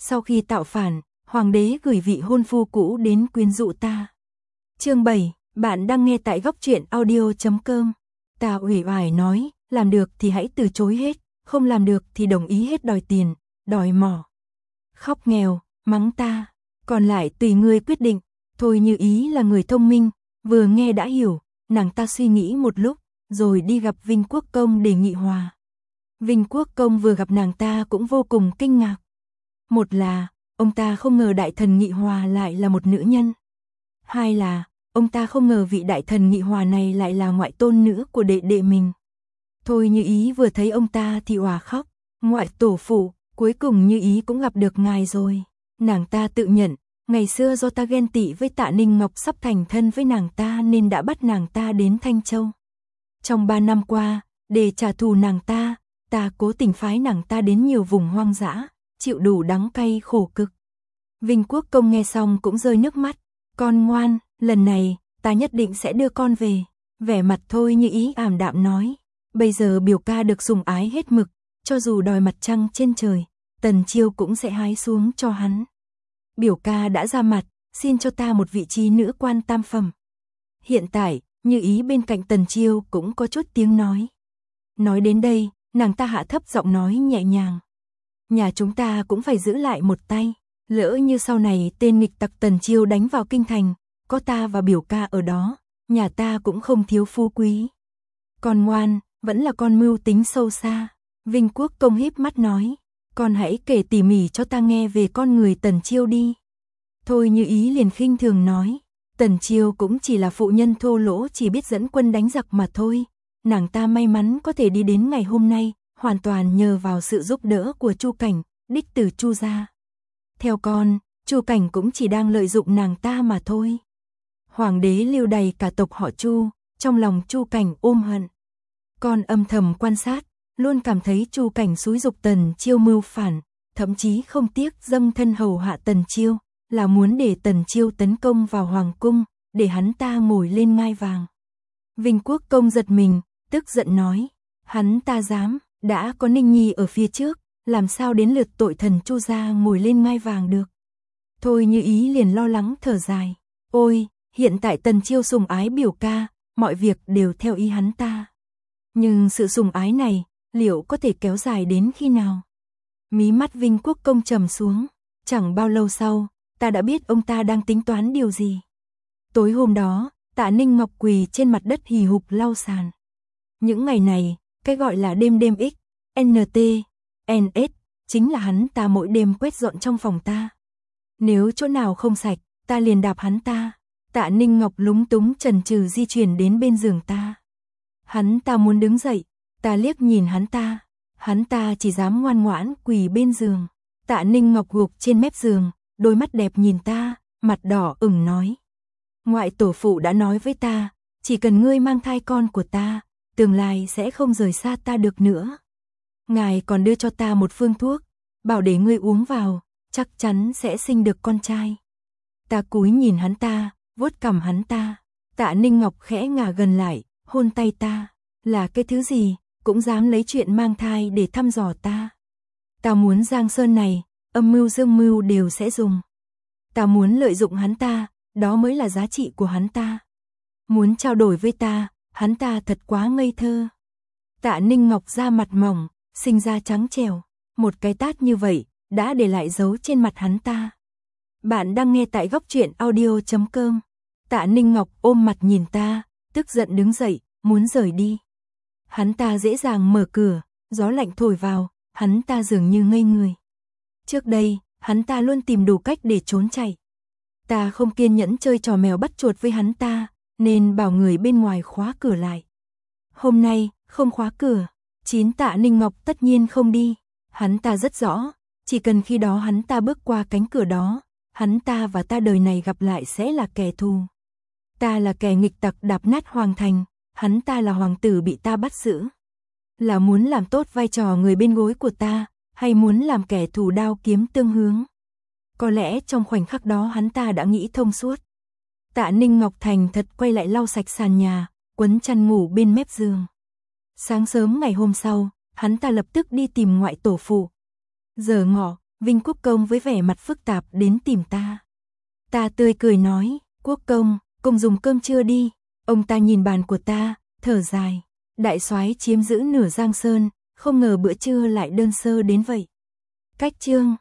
Sau khi tạo phản, hoàng đế gửi vị hôn phu cũ đến quyến rũ ta. Chương 7, bạn đang nghe tại góc truyện audio.com. Ta uể oải nói, làm được thì hãy từ chối hết, không làm được thì đồng ý hết đòi tiền, đòi mỏ. Khóc nghèo, mắng ta, còn lại tùy ngươi quyết định. Thôi Như Ý là người thông minh, vừa nghe đã hiểu, nàng ta suy nghĩ một lúc, rồi đi gặp Vinh Quốc Công để nghị hòa. Vinh Quốc Công vừa gặp nàng ta cũng vô cùng kinh ngạc. Một là, ông ta không ngờ đại thần nghị hòa lại là một nữ nhân. Hai là, ông ta không ngờ vị đại thần nghị hòa này lại là ngoại tôn nữ của đệ đệ mình. Thôi Như Ý vừa thấy ông ta thì òa khóc, ngoại tổ phụ, cuối cùng Như Ý cũng gặp được ngài rồi. Nàng ta tự nhận, ngày xưa do ta ghen tị với Tạ Ninh Ngọc sắp thành thân với nàng ta nên đã bắt nàng ta đến Thanh Châu. Trong 3 năm qua, để trả thù nàng ta cố tình phái nàng ta đến nhiều vùng hoang dã, chịu đủ đắng cay khổ cực. Vinh Quốc Công nghe xong cũng rơi nước mắt, con ngoan, lần này, ta nhất định sẽ đưa con về. Vẻ mặt Thôi Như Ý ảm đạm nói, bây giờ biểu ca được sủng ái hết mực, cho dù đòi mặt trăng trên trời, Tần Chiêu cũng sẽ hái xuống cho hắn. Biểu ca đã ra mặt, xin cho ta một vị trí nữ quan tam phẩm. Hiện tại, Như Ý bên cạnh Tần Chiêu cũng có chút tiếng nói. Nói đến đây, nàng ta hạ thấp giọng nói nhẹ nhàng. Nhà chúng ta cũng phải giữ lại một tay, lỡ như sau này tên nghịch tặc Tần Chiêu đánh vào kinh thành, có ta và biểu ca ở đó, nhà ta cũng không thiếu phú quý. Con ngoan, vẫn là con mưu tính sâu xa. Vinh Quốc Công híp mắt nói, con hãy kể tỉ mỉ cho ta nghe về con người Tần Chiêu đi. Thôi Như Ý liền khinh thường nói, Tần Chiêu cũng chỉ là phụ nhân thô lỗ chỉ biết dẫn quân đánh giặc mà thôi. Nàng ta may mắn có thể đi đến ngày hôm nay, hoàn toàn nhờ vào sự giúp đỡ của Chu Cảnh, đích tử Chu gia. Theo con, Chu Cảnh cũng chỉ đang lợi dụng nàng ta mà thôi. Hoàng đế lưu đày cả tộc họ Chu, trong lòng Chu Cảnh ôm hận. Con âm thầm quan sát, luôn cảm thấy Chu Cảnh xúi giục Tần Chiêu mưu phản, thậm chí không tiếc dâng thân hầu hạ Tần Chiêu, là muốn để Tần Chiêu tấn công vào hoàng cung, để hắn ta ngồi lên ngai vàng. Vinh Quốc Công giật mình, tức giận nói, hắn ta dám, đã có Ninh Nhi ở phía trước, làm sao đến lượt tội thần Chu gia ngồi lên ngai vàng được. Thôi Như Ý liền lo lắng thở dài, ôi, hiện tại Tần Chiêu sủng ái biểu ca, mọi việc đều theo ý hắn ta. Nhưng sự sủng ái này, liệu có thể kéo dài đến khi nào? Mí mắt Vinh Quốc Công trầm xuống, chẳng bao lâu sau, ta đã biết ông ta đang tính toán điều gì. Tối hôm đó, Tạ Ninh Ngọc quỳ trên mặt đất hì hục lau sàn. Những ngày này, cái gọi là đêm X, NT, NS, chính là hắn ta mỗi đêm quét dọn trong phòng ta. Nếu chỗ nào không sạch, ta liền đạp hắn ta. Tạ Ninh Ngọc lúng túng chần chừ di chuyển đến bên giường ta. Hắn ta muốn đứng dậy, ta liếc nhìn hắn ta chỉ dám ngoan ngoãn quỳ bên giường. Tạ Ninh Ngọc gục trên mép giường, đôi mắt đẹp nhìn ta, mặt đỏ ửng nói. Ngoại tổ phụ đã nói với ta, chỉ cần ngươi mang thai con của ta, tương lai sẽ không rời xa ta được nữa. Ngài còn đưa cho ta một phương thuốc, bảo để ngươi uống vào, chắc chắn sẽ sinh được con trai. Ta cúi nhìn hắn ta, vuốt cằm hắn ta. Tạ Ninh Ngọc khẽ ngả gần lại, hôn tay ta. Là cái thứ gì, cũng dám lấy chuyện mang thai để thăm dò ta. Ta muốn Giang Sơn này, âm mưu dương mưu đều sẽ dùng. Ta muốn lợi dụng hắn ta, đó mới là giá trị của hắn ta. Muốn trao đổi với ta, hắn ta thật quá ngây thơ. Tạ Ninh Ngọc da mặt mỏng, sinh ra trắng trẻo, một cái tát như vậy, đã để lại dấu trên mặt hắn ta. Bạn đang nghe tại góc truyện audio.com. Tạ Ninh Ngọc ôm mặt nhìn ta, tức giận đứng dậy, muốn rời đi. Hắn ta dễ dàng mở cửa, gió lạnh thổi vào, hắn ta dường như ngây người. Trước đây, hắn ta luôn tìm đủ cách để trốn chạy. Ta không kiên nhẫn chơi trò mèo bắt chuột với hắn ta, nên bảo người bên ngoài khóa cửa lại. Hôm nay, không khóa cửa, Tạ Ninh Ngọc tất nhiên không đi. Hắn ta rất rõ, chỉ cần khi đó hắn ta bước qua cánh cửa đó, hắn ta và ta đời này gặp lại sẽ là kẻ thù. Ta là kẻ nghịch tặc đạp nát hoàng thành, hắn ta là hoàng tử bị ta bắt giữ. Là muốn làm tốt vai trò người bên gối của ta, hay muốn làm kẻ thù đao kiếm tương hướng? Có lẽ trong khoảnh khắc đó hắn ta đã nghĩ thông suốt. Tạ Ninh Ngọc thành thật quay lại lau sạch sàn nhà, quấn chăn ngủ bên mép giường. Sáng sớm ngày hôm sau, hắn ta lập tức đi tìm ngoại tổ phụ. Giờ ngọ, Vinh Quốc Công với vẻ mặt phức tạp đến tìm ta. Ta tươi cười nói, Quốc Công, cùng dùng cơm trưa đi. Ông ta nhìn bàn của ta, thở dài. Đại soái chiếm giữ nửa Giang Sơn, không ngờ bữa trưa lại đơn sơ đến vậy. Cách chương